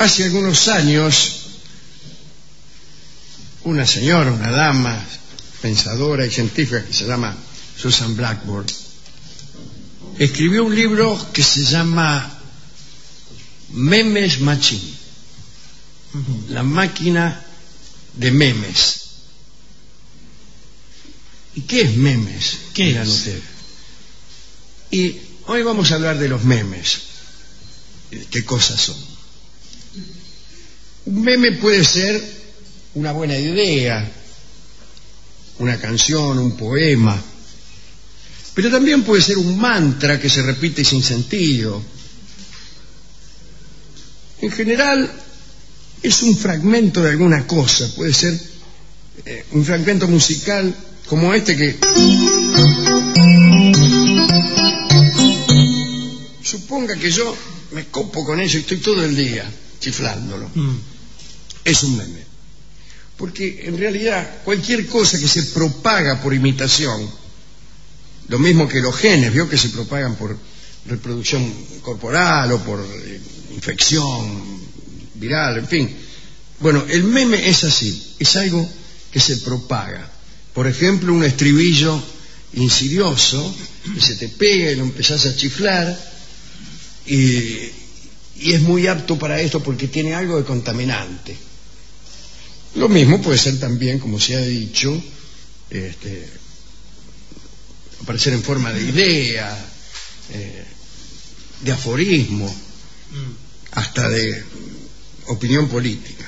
hace algunos años, una señora, una dama, pensadora y científica que se llama Susan Blackburn, escribió un libro que se llama Memes Machine, la máquina de memes. ¿Y qué es memes? ¿Qué dirán es? ustedes? Y hoy vamos a hablar de los memes. ¿Qué cosas son? Un meme puede ser una buena idea, una canción, un poema, pero también puede ser un mantra que se repite sin sentido. En general es un fragmento de alguna cosa, puede ser un fragmento musical como este que... Suponga que yo me copo con eso y estoy todo el día chiflándolo. Es un meme. Porque en realidad cualquier cosa que se propaga por imitación, lo mismo que los genes, vio que se propagan por reproducción corporal o por infección viral, en fin. Bueno, el meme es así, es algo que se propaga. Por ejemplo, un estribillo insidioso que se te pega y lo empezás a chiflar y es muy apto para esto porque tiene algo de contaminante. Lo mismo puede ser también, como se ha dicho, aparecer en forma de idea, de aforismo, hasta de opinión política.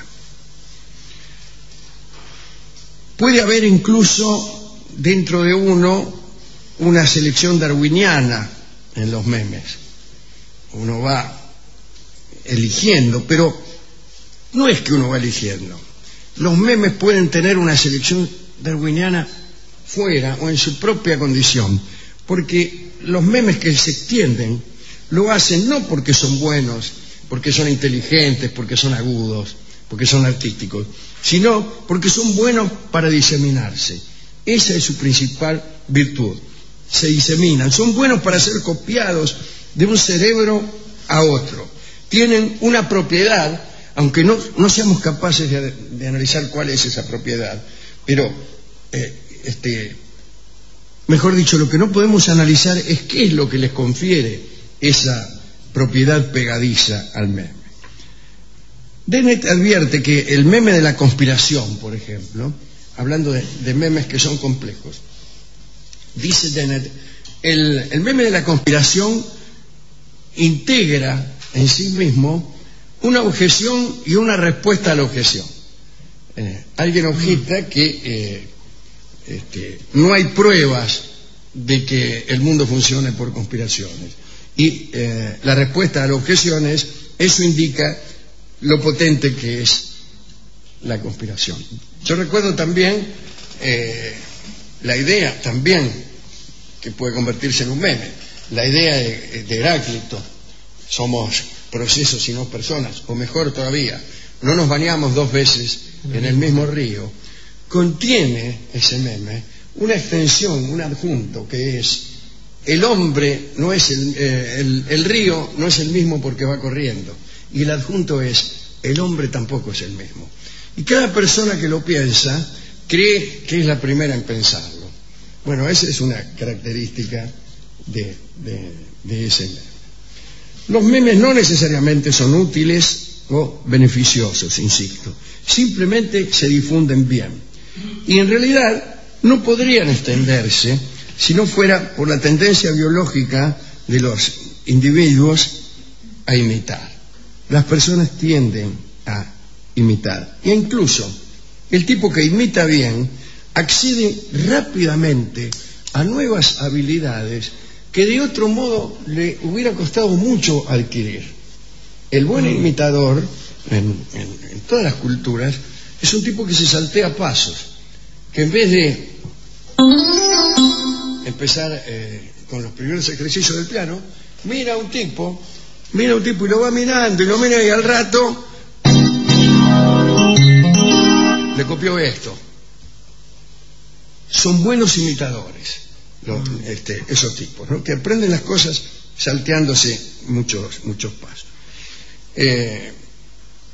Puede haber incluso dentro de uno una selección darwiniana en los memes. Uno va eligiendo, pero no es que uno va eligiendo. Los memes pueden tener una selección darwiniana fuera o en su propia condición, porque los memes que se extienden lo hacen no porque son buenos, porque son inteligentes, porque son agudos, porque son artísticos, sino porque son buenos para diseminarse. Esa es su principal virtud. Se diseminan, son buenos para ser copiados de un cerebro a otro. Tienen una propiedad, aunque no seamos capaces de analizar cuál es esa propiedad, pero mejor dicho, lo que no podemos analizar es qué es lo que les confiere esa propiedad pegadiza al meme. Dennett advierte que el meme de la conspiración, por ejemplo, hablando de memes que son complejos, dice Dennett, el meme de la conspiración integra en sí mismo una objeción y una respuesta a la objeción. Alguien objeta que no hay pruebas de que el mundo funcione por conspiraciones. Y la respuesta a la objeción es, eso indica lo potente que es la conspiración. Yo recuerdo también la idea también que puede convertirse en un meme, la idea de Heráclito, somos procesos y no personas, o mejor todavía, no nos bañamos 2 veces en el mismo río. Contiene ese meme una extensión, un adjunto que es: el hombre no es el río no es el mismo porque va corriendo, y el adjunto es: el hombre tampoco es el mismo. Y cada persona que lo piensa cree que es la primera en pensarlo. Bueno, esa es una característica de ese meme. Los memes no necesariamente son útiles o beneficiosos, insisto, simplemente se difunden bien. Y en realidad no podrían extenderse si no fuera por la tendencia biológica de los individuos a imitar. Las personas tienden a imitar. E incluso el tipo que imita bien accede rápidamente a nuevas habilidades que de otro modo le hubiera costado mucho adquirir. El buen imitador, en todas las culturas, es un tipo que se saltea pasos, que en vez de empezar con los primeros ejercicios del piano, mira a un tipo y lo va mirando y lo mira, y al rato le copió esto. Son buenos imitadores esos tipos, ¿no? Que aprenden las cosas salteándose muchos pasos.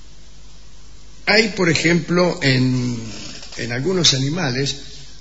hay, por ejemplo, en algunos animales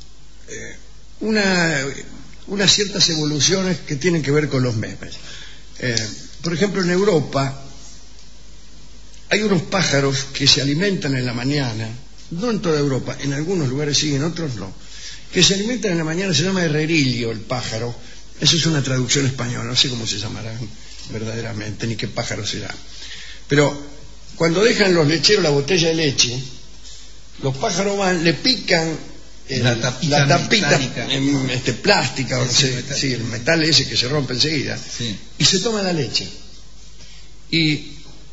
unas ciertas evoluciones que tienen que ver con los memes. Por ejemplo, en Europa hay unos pájaros que se alimentan en la mañana, no en toda Europa, en algunos lugares sí, en otros no, que se alimentan en la mañana, se llama herrerillo el pájaro. Eso es una traducción española, no sé cómo se llamarán verdaderamente, ni qué pájaro será. Pero cuando dejan los lecheros la botella de leche, los pájaros van, le pican la tapita plástica, o no sé, sí, el metal ese que se rompe enseguida, sí, y se toma la leche. Y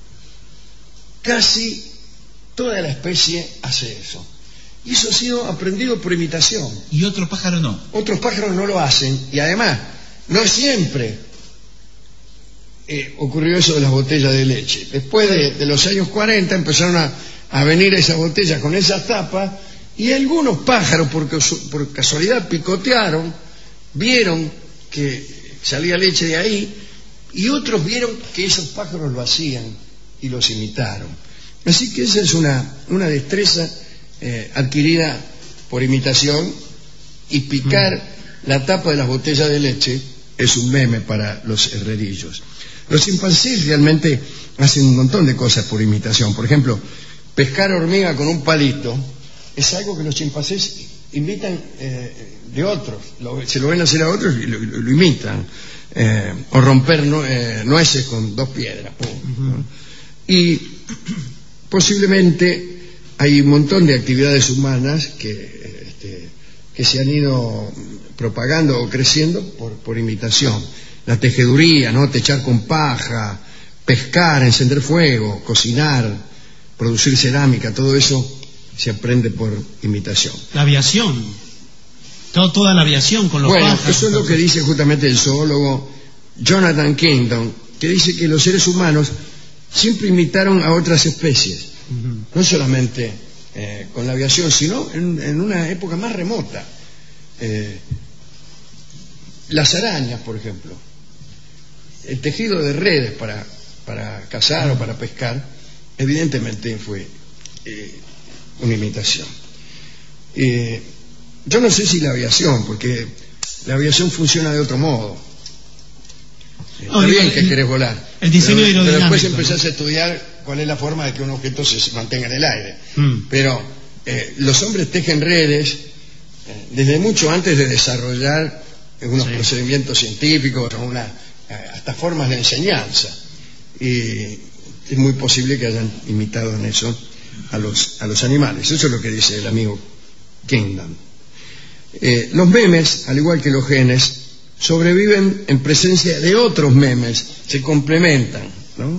casi toda la especie hace eso. Y eso ha sido aprendido por imitación. ¿Y otros pájaros no? Otros pájaros no lo hacen, y además, no siempre ocurrió eso de las botellas de leche. Después de los años 40 empezaron a venir esas botellas con esas tapas, y algunos pájaros, por casualidad, picotearon, vieron que salía leche de ahí, y otros vieron que esos pájaros lo hacían y los imitaron. Así que esa es una destreza adquirida por imitación, y picar la tapa de las botellas de leche es un meme para los herrerillos. Los chimpancés realmente hacen un montón de cosas por imitación. Por ejemplo, pescar hormiga con un palito es algo que los chimpancés imitan de otros. Se lo ven hacer a otros y lo imitan. O romper nueces con 2 piedras. ¿No? Y posiblemente hay un montón de actividades humanas que se han ido propagando o creciendo por imitación. La tejeduría, ¿no? Techar con paja, pescar, encender fuego, cocinar, producir cerámica, todo eso se aprende por imitación. La aviación, toda la aviación con los pájaros. Bueno, eso es lo que dice justamente el zoólogo Jonathan Kingdon, que dice que los seres humanos siempre imitaron a otras especies, no solamente con la aviación, sino en una época más remota. Las arañas, por ejemplo, el tejido de redes para cazar o para pescar, evidentemente fue una imitación. Yo no sé si la aviación, porque la aviación funciona de otro modo. Está bien que querés volar, el diseño pero después aerodinámico, empezás a estudiar cuál es la forma de que un objeto se mantenga en el aire. Pero los hombres tejen redes desde mucho antes de desarrollar unos procedimientos científicos, hasta formas de enseñanza, y es muy posible que hayan imitado en eso a los animales. Eso es lo que dice el amigo Kingdom. Los memes, al igual que los genes, sobreviven en presencia de otros memes, se complementan, ¿no?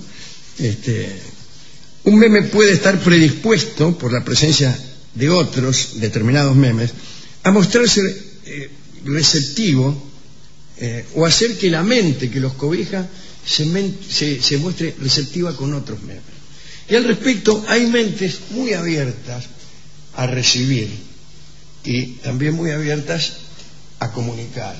Un meme puede estar predispuesto por la presencia de otros determinados memes a mostrarse receptivo o hacer que la mente que los cobija se muestre receptiva con otros memes. Y al respecto, hay mentes muy abiertas a recibir y también muy abiertas a comunicar.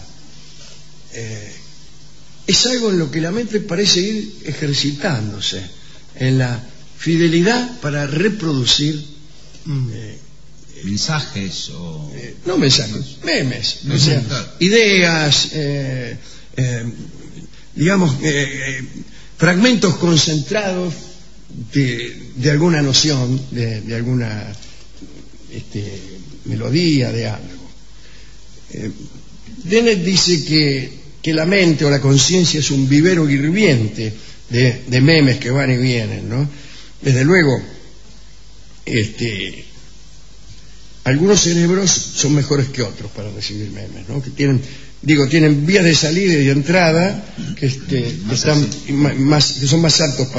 Es algo en lo que la mente parece ir ejercitándose, en la fidelidad para reproducir mensajes o... no mensajes, memes, o sea, ideas, digamos, fragmentos concentrados de alguna noción, de alguna melodía, de algo. Dennett dice que la mente o la conciencia es un vivero hirviente de memes que van y vienen, ¿no? Desde luego, algunos cerebros son mejores que otros para recibir memes, ¿no? Que tienen vías de salida y de entrada que son más aptos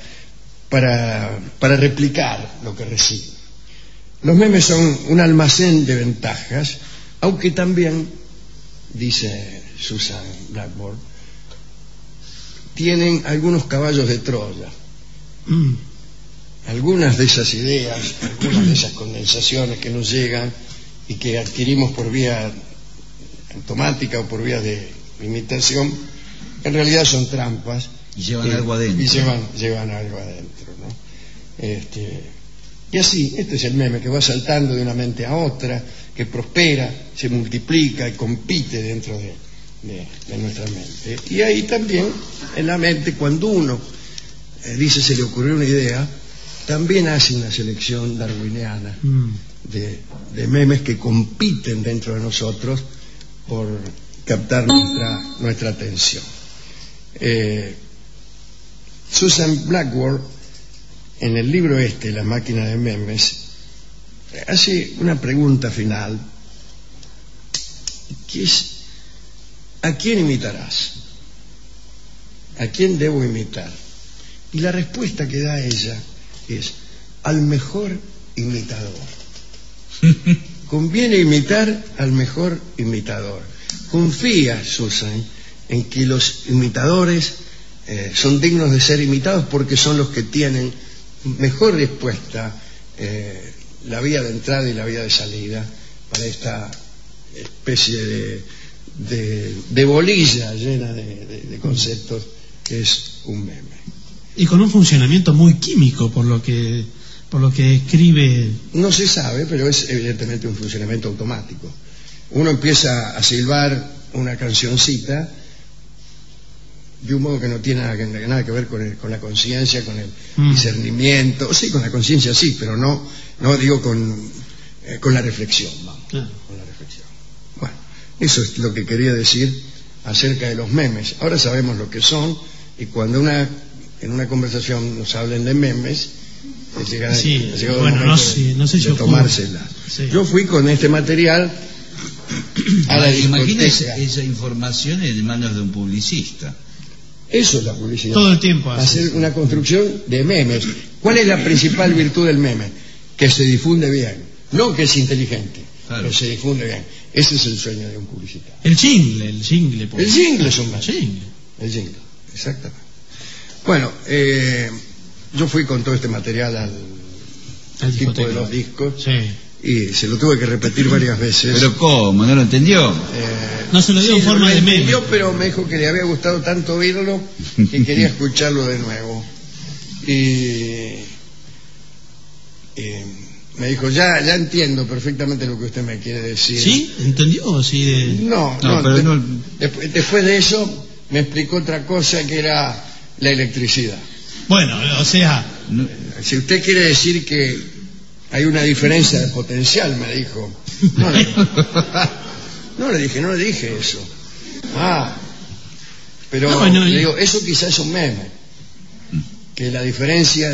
para replicar lo que reciben. Los memes son un almacén de ventajas, aunque también, dice Susan Blackmore, tienen algunos caballos de Troya. Algunas de esas ideas, algunas de esas condensaciones que nos llegan y que adquirimos por vía automática o por vía de imitación, en realidad son trampas y llevan algo adentro. Y llevan algo adentro, ¿no? Y así, este es el meme que va saltando de una mente a otra, que prospera, se multiplica y compite dentro de nuestra mente. Y ahí también, en la mente, cuando uno dice se le ocurrió una idea, también hace una selección darwiniana de memes que compiten dentro de nosotros por captar nuestra atención. Susan Blackwell, en el libro La máquina de memes, hace una pregunta final, que es: ¿a quién imitarás? ¿A quién debo imitar? Y la respuesta que da ella es: al mejor imitador. Conviene imitar al mejor imitador. Confía, Susan, en que los imitadores son dignos de ser imitados porque son los que tienen mejor respuesta, la vía de entrada y la vía de salida para esta especie de bolilla llena de conceptos que es un meme. Y con un funcionamiento muy químico, por lo que escribe. No se sabe, pero es evidentemente un funcionamiento automático. Uno empieza a silbar una cancioncita de un modo que no tiene nada que ver con la conciencia, con el discernimiento. Sí, con la conciencia sí, pero no digo con la reflexión, vamos, claro. Con la reflexión. Bueno, eso es lo que quería decir acerca de los memes. Ahora sabemos lo que son, y cuando en una conversación nos hablen de memes, no sé yo tomársela. Sí. Yo fui con este material a la discoteca. Imagina esa información en manos de un publicista. Eso es la publicidad. Todo el tiempo hacer una construcción de memes. ¿Cuál es la principal virtud del meme? Que se difunde bien, no que es inteligente, claro. Pero se difunde bien. Ese es el sueño de un publicitario. El jingle. El jingle es un meme. El jingle, exactamente. Bueno, yo fui con todo este material al tipo de los discos. Sí. Y se lo tuve que repetir varias veces. ¿Pero cómo? ¿No lo entendió? No se lo dio en forma de meme. Pero me dijo que le había gustado tanto oírlo que quería escucharlo de nuevo. Y me dijo, ya entiendo perfectamente lo que usted me quiere decir. ¿Sí? ¿Entendió? Sí, No, pero después de eso me explicó otra cosa, que era la electricidad. Bueno, o sea... Si usted quiere decir que hay una diferencia de potencial, me dijo. No le dije eso. Pero le digo, eso quizás es un meme, que la diferencia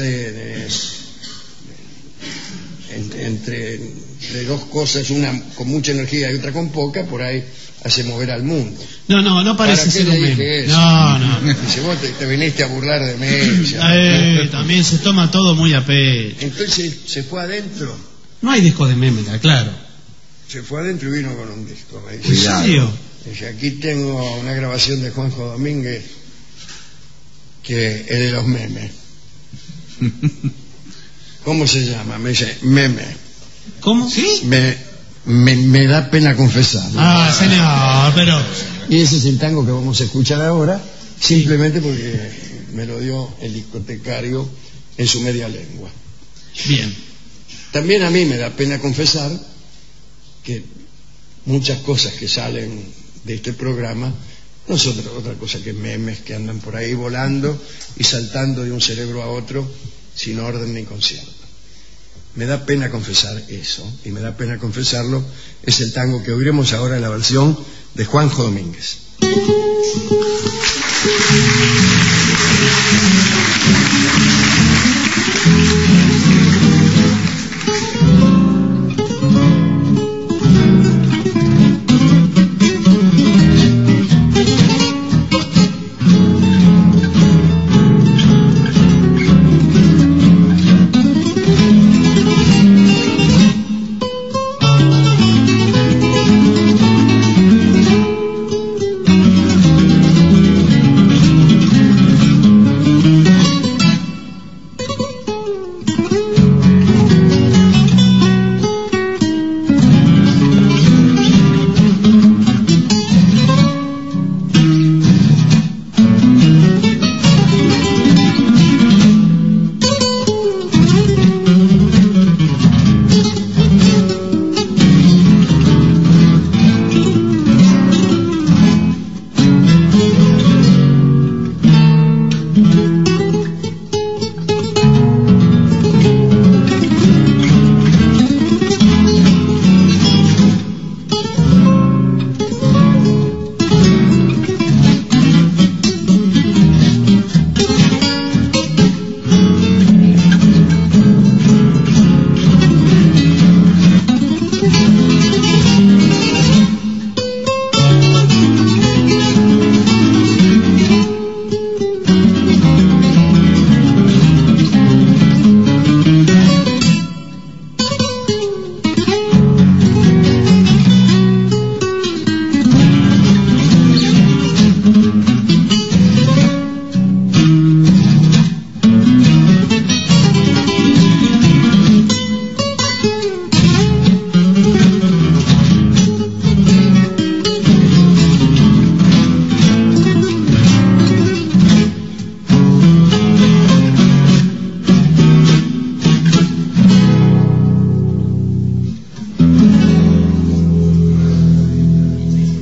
entre dos cosas, una con mucha energía y otra con poca, por ahí hace mover al mundo. No parece ser un meme. No. Dice, vos te viniste a burlar de mí. También se toma todo muy a pecho. Entonces se fue adentro. No hay disco de meme, claro. Se fue adentro y vino con un disco. Me dice, ¿en serio? Dice, aquí tengo una grabación de Juanjo Domínguez que es de los memes. ¿Cómo se llama? Me dice, meme. ¿Cómo? ¿Sí? Me da pena confesar. Señor, pero... Y ese es el tango que vamos a escuchar ahora, simplemente porque me lo dio el discotecario en su media lengua. Bien. También a mí me da pena confesar que muchas cosas que salen de este programa no son otra cosa que memes que andan por ahí volando y saltando de un cerebro a otro sin orden ni concierto. Me da pena confesar eso, y me da pena confesarlo. Es el tango que oiremos ahora en la versión de Juanjo Domínguez.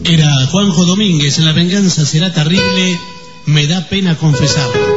Era Juanjo Domínguez en La venganza será terrible, me da pena confesarlo.